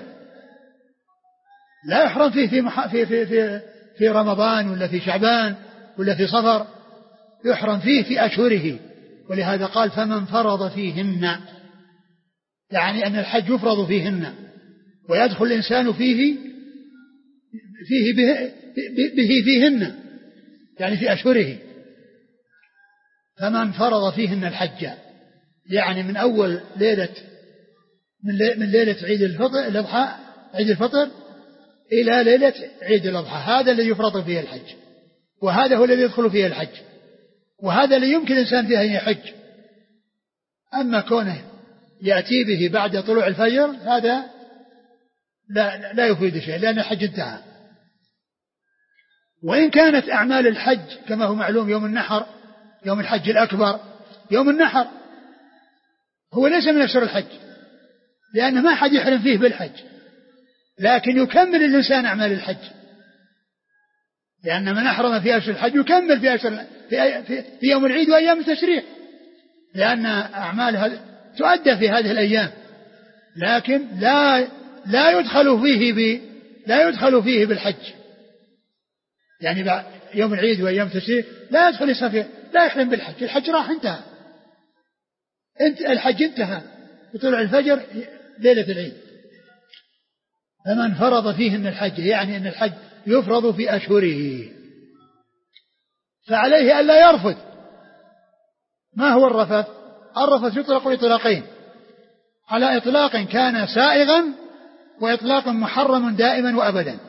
لا يحرم فيه في, مح... في, في, في, في رمضان ولا في شعبان ولا في صفر، يحرم فيه في أشهره. ولهذا قال فمن فرض فيهن، يعني أن الحج يفرض فيهن ويدخل الإنسان فيه فيه به, به فيهن، يعني في أشهره. فمن فرض فيهن الحج يعني من أول ليلة من ليلة عيد الفطر الأضحى عيد الفطر إلى ليلة عيد الأضحى، هذا الذي يفرض فيه الحج، وهذا هو الذي يدخل فيه الحج، وهذا اللي يمكن الإنسان فيه أن يحج. أما كونه يأتي به بعد طلوع الفجر هذا لا, لا يفيد شيء، لأن الحج انتهى. وإن كانت أعمال الحج كما هو معلوم يوم النحر، يوم الحج الأكبر، يوم النحر هو ليس من أشهر الحج، لأن ما حد يحرم فيه بالحج، لكن يكمل الإنسان أعمال الحج، لأن من أحرم في أشهر الحج يكمل في, أشهر في, في, في يوم العيد وأيام التشريق، لأن أعمالها تؤدى في هذه الأيام، لكن لا لا يدخل فيه ب لا يدخل فيه بالحج، يعني بعد يوم العيد وأيام التشريق لا يدخل فيه، لا يحرم بالحج، الحج راح انتهى، انت الحج انتهى بطلوع الفجر ليلة العيد. فمن فرض فيهن الحج يعني أن الحج يفرض في أشهره، فعليه ألا يرفث. ما هو الرفث؟ الرفث يطلق إطلاقين، على إطلاق كان سائغا وإطلاق محرم دائما وأبدا.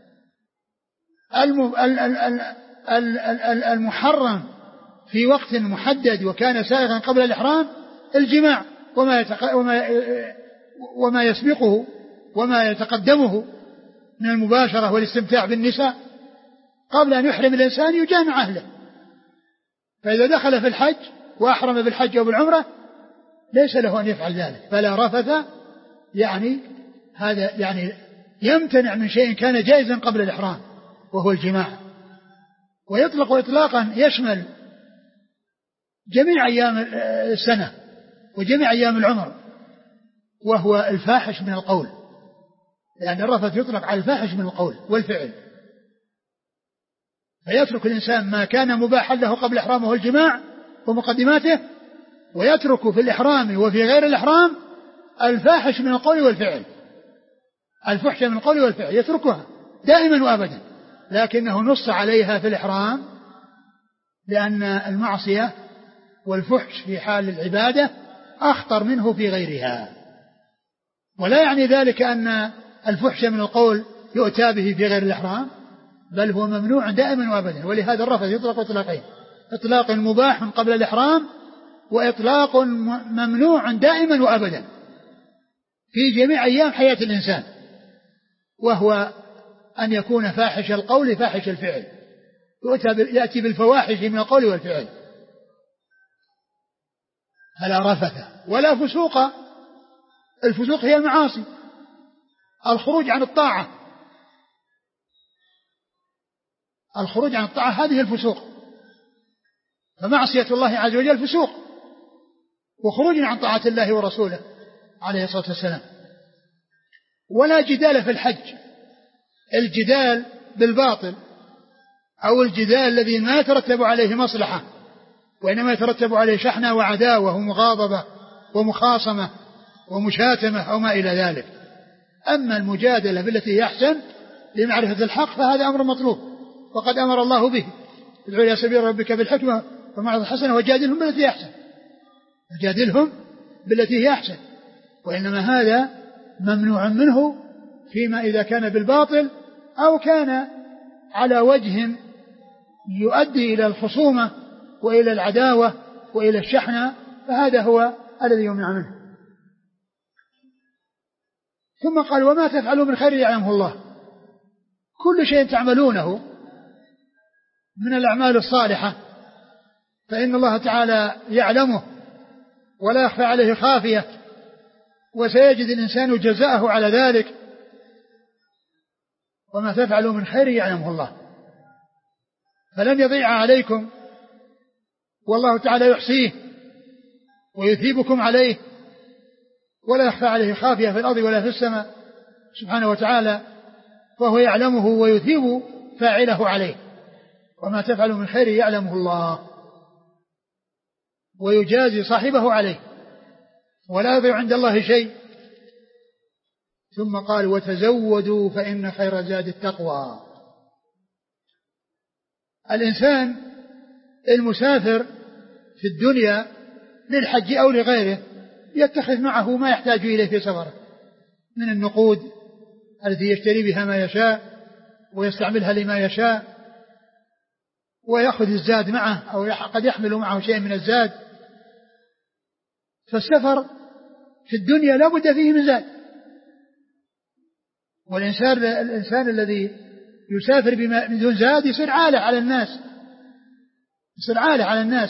المحرم في وقت محدد وكان سائغا قبل الإحرام الجماع وما, يتق... وما... وما يسبقه وما يتقدمه من المباشرة والاستمتاع بالنساء قبل أن يحرم الإنسان يجامع أهله. فإذا دخل في الحج وأحرم بالحج أو بالعمرة ليس له أن يفعل ذلك، فلا رفث، يعني هذا يعني يمتنع من شيء كان جائزا قبل الإحرام وهو الجماع. ويطلق إطلاقا يشمل جميع أيام السنة وجميع أيام العمر، وهو الفاحش من القول، لأن الرفث يطلق على الفاحش من القول والفعل، فيترك الإنسان ما كان مباحا له قبل إحرامه والجماع ومقدماته، ويترك في الإحرام وفي غير الإحرام الفاحش من القول والفعل، الفحش من القول والفعل يتركها دائما وأبدا، لكنه نص عليها في الإحرام لأن المعصية والفحش في حال العبادة أخطر منه في غيرها. ولا يعني ذلك أن الفحش من القول يؤتى به في غير الإحرام، بل هو ممنوع دائما وأبدا. ولهذا الرفث يطلق إطلاقين: إطلاق مباح قبل الإحرام، وإطلاق ممنوع دائما وأبدا في جميع أيام حياة الإنسان، وهو أن يكون فاحش القول فاحش الفعل، يأتي بالفواحش من القول والفعل. فلا رفث ولا فسوق. الفسوق هي المعاصي، الخروج عن الطاعة، الخروج عن الطاعة هذه الفسوق، فمعصية الله عز وجل فسوق وخروج عن طاعة الله ورسوله عليه الصلاة والسلام. ولا جدال في الحج، الجدال بالباطل أو الجدال الذي ما يترتب عليه مصلحة وإنما يترتب عليه شحنة وعداوة ومغاضبة ومخاصمة ومشاتمة أو ما إلى ذلك. أما المجادلة بالتي هي أحسن لمعرفة الحق فهذا أمر مطلوب، وقد أمر الله به: ادعو إلى سبيل ربك بالحكمة والموعظة الحسنة وجادلهم بالتي هي أحسن، وجادلهم بالتي هي أحسن. وإنما هذا ممنوع منه فيما إذا كان بالباطل أو كان على وجه يؤدي إلى الخصومة وإلى العداوة وإلى الشحنة، فهذا هو الذي يمنع منه. ثم قال: وما تفعلوا من خير يعلمه الله. كل شيء تعملونه من الأعمال الصالحة فإن الله تعالى يعلمه ولا يخفى عليه خافية، وسيجد الإنسان جزاءه على ذلك. وما تفعلوا من خير يعلمه الله، فلن يضيع عليكم، والله تعالى يحصيه ويثيبكم عليه، ولا يخفى عليه خافية في الأرض ولا في السماء سبحانه وتعالى، فهو يعلمه ويثيب فاعله عليه. وما تفعلوا من خير يعلمه الله ويجازي صاحبه عليه، ولا يضيع عند الله شيء. ثم قال: وتزودوا فإن خير زاد التقوى. الإنسان المسافر في الدنيا للحج أو لغيره يتخذ معه ما يحتاج إليه في سفره من النقود التي يشتري بها ما يشاء ويستعملها لما يشاء، ويأخذ الزاد معه أو قد يحمل معه شيء من الزاد. فالسفر في الدنيا لا بد فيه من زاد، والإنسان الإنسان الذي يسافر بدون زاد يصير عالة على الناس، يصير عالة على الناس.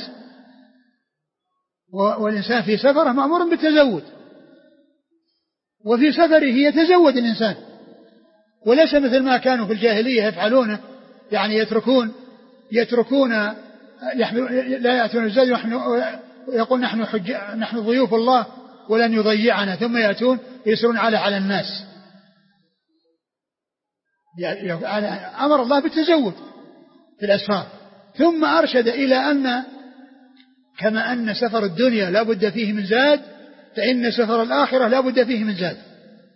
والإنسان في سفره مأمور بالتزود، وفي سفره يتزود الإنسان، وليس مثل ما كانوا في الجاهلية يفعلونه، يعني يتركون يتركون لا يأتون الزاد ويقول نحن, حج نحن ضيوف الله ولن يضيعنا، ثم يأتون يسرون على على الناس. أمر الله بالتزود في الأسفار، ثم أرشد إلى أن كما أن سفر الدنيا لا بد فيه من زاد، فإن سفر الآخرة لا بد فيه من زاد.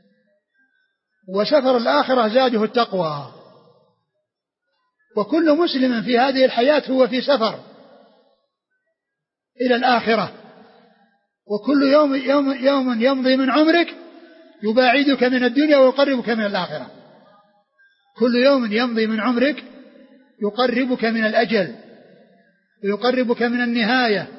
وسفر الآخرة زاده التقوى. وكل مسلم في هذه الحياة هو في سفر إلى الآخرة، وكل يوم, يوم, يوم يمضي من عمرك يباعدك من الدنيا ويقربك من الآخرة. كل يوم يمضي من عمرك يقربك من الأجل ويقربك من النهاية.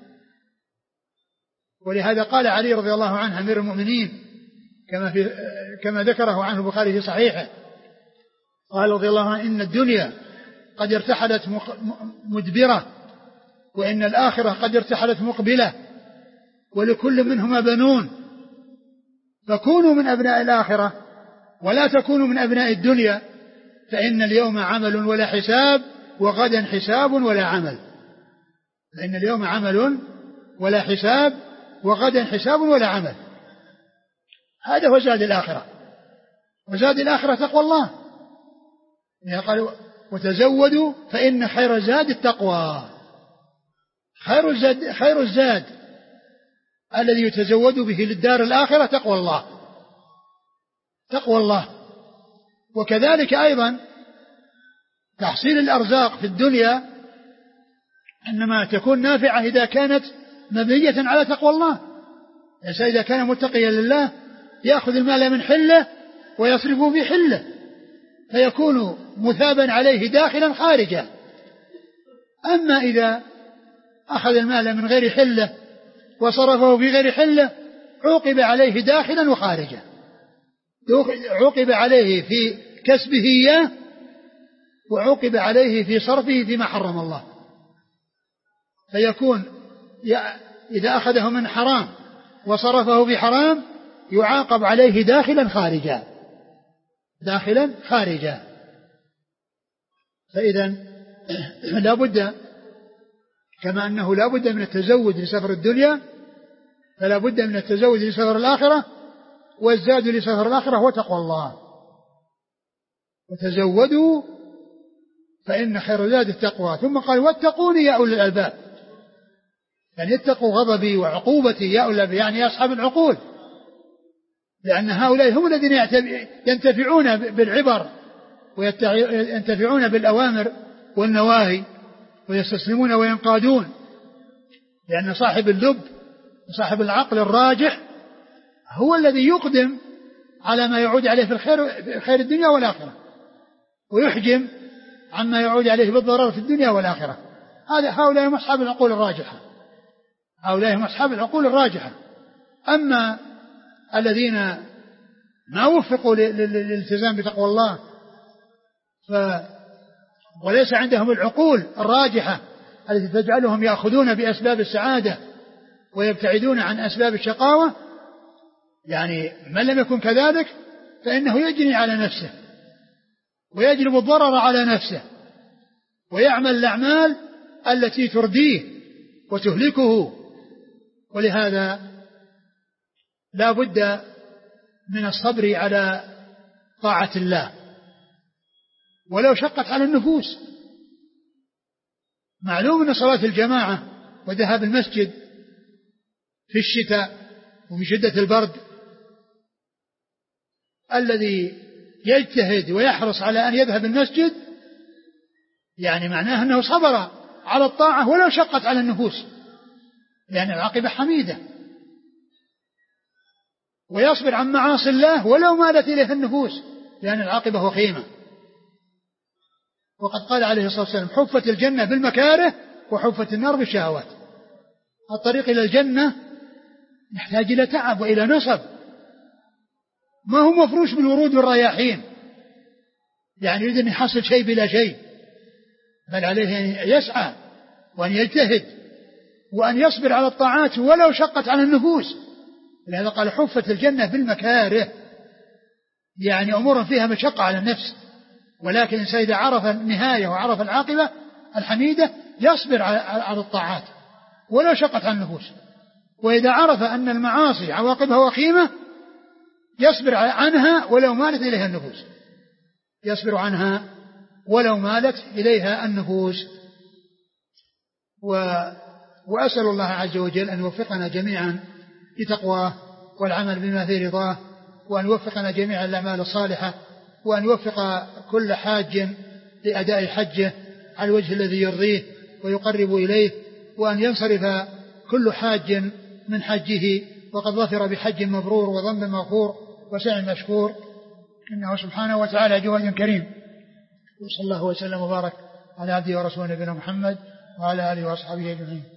ولهذا قال علي رضي الله عنه أمير المؤمنين كما, في كما ذكره عنه البخاري في صحيحه، قال رضي الله عنه: إن الدنيا قد ارتحلت مدبرة، وإن الآخرة قد ارتحلت مقبلة، ولكل منهما بنون، فكونوا من أبناء الآخرة ولا تكونوا من أبناء الدنيا، فإن اليوم عمل ولا حساب، وغدا حساب ولا عمل. فإن اليوم عمل ولا حساب، وغدا حساب ولا عمل. هذا هو زاد الآخرة. وزاد الآخرة تقوى الله، يعني قال وتزودوا فإن خير الزاد التقوى. خير الزاد, خير الزاد الذي يتزود به للدار الآخرة تقوى الله، تقوى الله. وكذلك أيضا تحصيل الأرزاق في الدنيا إنما تكون نافعة إذا كانت مبنية على تقوى الله. يعني إذا كان متقيا لله يأخذ المال من حله ويصرفه في حله فيكون مثابا عليه داخلا خارجا. أما إذا أخذ المال من غير حله وصرفه في غير حله عوقب عليه داخلا وخارجا، عوقب عليه في كسبه إياه وعوقب عليه في صرفه فيما حرم الله. فيكون إذا أخذه من حرام وصرفه في حرام يعاقب عليه داخلا خارجا، داخلا خارجا. فإذا لا بد كما أنه لا بد من التزود لسفر الدنيا فلا بد من التزود لسفر الآخرة، والزاد لسفر الآخرة هو تقوى الله. وتزودوا فإن خير الزاد التقوى. ثم قال واتقوني يا أولي الألباب، يعني اتقوا غضبي وعقوبتي يا أولي الألباب، يعني أصحاب العقول، لأن هؤلاء هم الذين ينتفعون بالعبر وينتفعون بالأوامر والنواهي ويستسلمون وينقادون، لأن صاحب اللب وصاحب العقل الراجح هو الذي يقدم على ما يعود عليه في الخير, في خير الدنيا والآخرة، ويحجم عما يعود عليه بالضرر في الدنيا والآخرة. هذا هؤلاء هم أصحاب العقول الراجحة، هؤلاء هم أصحاب العقول الراجحة. أما الذين ما وفقوا للالتزام بتقوى الله ف وليس عندهم العقول الراجحة التي تجعلهم يأخذون بأسباب السعادة ويبتعدون عن أسباب الشقاوة، يعني من لم يكن كذلك فإنه يجني على نفسه ويجلب الضرر على نفسه ويعمل الأعمال التي ترديه وتهلكه. ولهذا لا بد من الصبر على طاعة الله ولو شقت على النفوس. معلوم أن صلاة الجماعة وذهاب المسجد في الشتاء وفي شدة البرد الذي يجتهد ويحرص على أن يذهب المسجد يعني معناه أنه صبر على الطاعة ولو شقت على النفوس، لأن العاقبة حميدة، ويصبر عن معاصي الله ولو مالت إليه النفوس، لأن العاقبة وخيمة. وقد قال عليه الصلاة والسلام حفت الجنة بالمكاره وحفت النار بالشهوات. الطريق إلى الجنة يحتاج إلى تعب وإلى نصب، ما هو مفروش بالورود والرياحين، يعني يريد أن يحصل شيء بلا شيء، بل عليه أن يسعى وأن يجتهد وأن يصبر على الطاعات ولو شقت على النفوس. لهذا قال حفت الجنة بالمكاره، يعني أمور فيها مشقة على النفس، ولكن الإنسان إذا عرف النهاية وعرف العاقبة الحميدة يصبر على الطاعات ولو شقت على النفوس. وإذا عرف أن المعاصي عواقبها وخيمة يصبر عنها ولو مالت إليها النفوس، يصبر عنها ولو مالت إليها النفوس. و... وأسأل الله عز وجل أن يوفقنا جميعا لتقواه والعمل بما فيه رضاه، وأن يوفقنا جميعا الأعمال الصالحة، وأن يوفق كل حاج لأداء حجه على الوجه الذي يرضيه ويقرب إليه، وأن ينصرف كل حاج من حجه وقد ظفر بحج مبرور وذنب مغفور وسعي مشكور، إنه سبحانه وتعالى جواد كريم. وصلى الله وسلم وبارك على عبده ورسوله نبينا محمد وعلى آله وأصحابه أجمعين.